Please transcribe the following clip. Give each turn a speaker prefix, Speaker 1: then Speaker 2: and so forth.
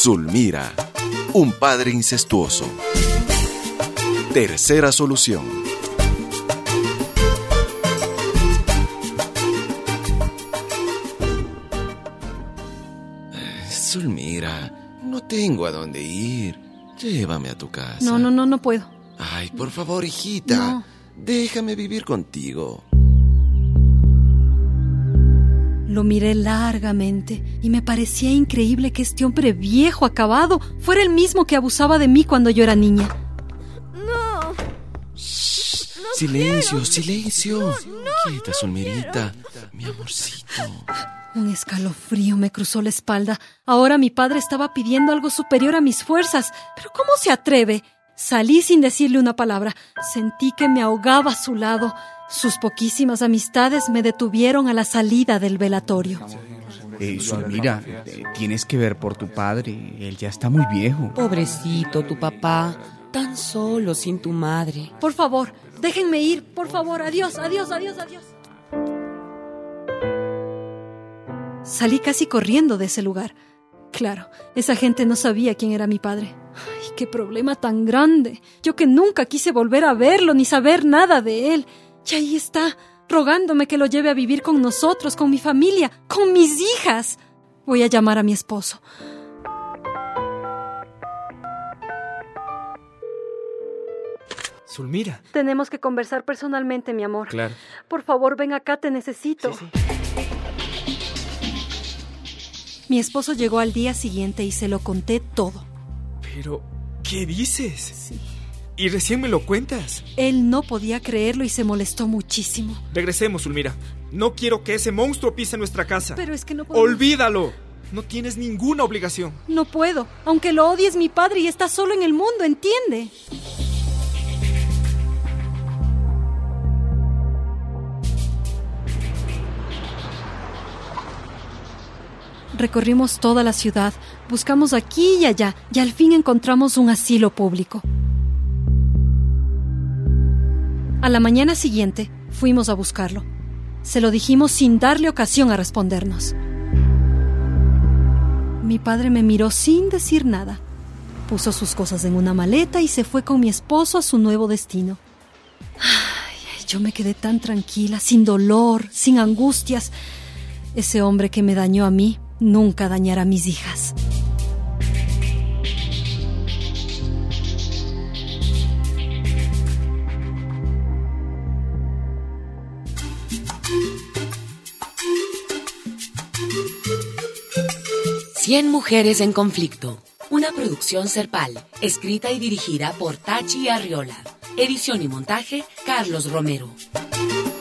Speaker 1: Zulmira, un padre incestuoso. Tercera solución. Zulmira, no tengo a dónde ir. Llévame a tu casa.
Speaker 2: No puedo.
Speaker 1: Ay, por favor, hijita.
Speaker 2: No.
Speaker 1: Déjame vivir contigo.
Speaker 2: Lo miré largamente y me parecía increíble que este hombre viejo, acabado, fuera el mismo que abusaba de mí cuando yo era niña.
Speaker 3: No.
Speaker 1: Shh,
Speaker 3: No
Speaker 1: silencio,
Speaker 3: quiero.
Speaker 1: silencio. Quieta,
Speaker 3: no
Speaker 1: Zulmirita. Mi amorcito.
Speaker 2: Un escalofrío me cruzó la espalda. Ahora mi padre estaba pidiendo algo superior a mis fuerzas. ¿Pero cómo se atreve? Salí sin decirle una palabra. Sentí que me ahogaba a su lado. Sus poquísimas amistades me detuvieron a la salida del velatorio.
Speaker 4: Zulmira, tienes que ver por tu padre. Él ya está muy viejo.
Speaker 5: Pobrecito tu papá, tan solo sin tu madre.
Speaker 2: Por favor, déjenme ir. Por favor, adiós, adiós, adiós, adiós. Salí casi corriendo de ese lugar. Claro, esa gente no sabía quién era mi padre. ¡Ay, qué problema tan grande! Yo que nunca quise volver a verlo ni saber nada de él. Y ahí está, rogándome que lo lleve a vivir con nosotros, con mi familia, con mis hijas. Voy a llamar a mi esposo.
Speaker 6: Zulmira.
Speaker 2: Tenemos que conversar personalmente, mi amor.
Speaker 6: Claro.
Speaker 2: Por favor, ven acá, te necesito.
Speaker 6: Sí.
Speaker 2: Mi esposo llegó al día siguiente y se lo conté todo.
Speaker 6: Pero, ¿qué dices?
Speaker 2: Sí.
Speaker 6: Y recién me lo cuentas.
Speaker 2: Él no podía creerlo y se molestó muchísimo.
Speaker 6: Regresemos, Zulmira. No quiero que ese monstruo pise nuestra casa.
Speaker 2: Pero es que no podemos...
Speaker 6: ¡Olvídalo! No tienes ninguna obligación.
Speaker 2: No puedo. Aunque lo odie, es mi padre y está solo en el mundo, ¿entiende? Recorrimos toda la ciudad, buscamos aquí y allá y al fin encontramos un asilo público. A la mañana siguiente fuimos a buscarlo. Se lo dijimos sin darle ocasión a respondernos. Mi padre me miró sin decir nada. Puso sus cosas en una maleta y se fue con mi esposo a su nuevo destino. Ay, yo me quedé tan tranquila, sin dolor, sin angustias. Ese hombre que me dañó a mí nunca dañará a mis hijas.
Speaker 5: Cien mujeres en conflicto. Una producción Serpal, escrita y dirigida por Tachi Arriola. Edición y montaje, Carlos Romero.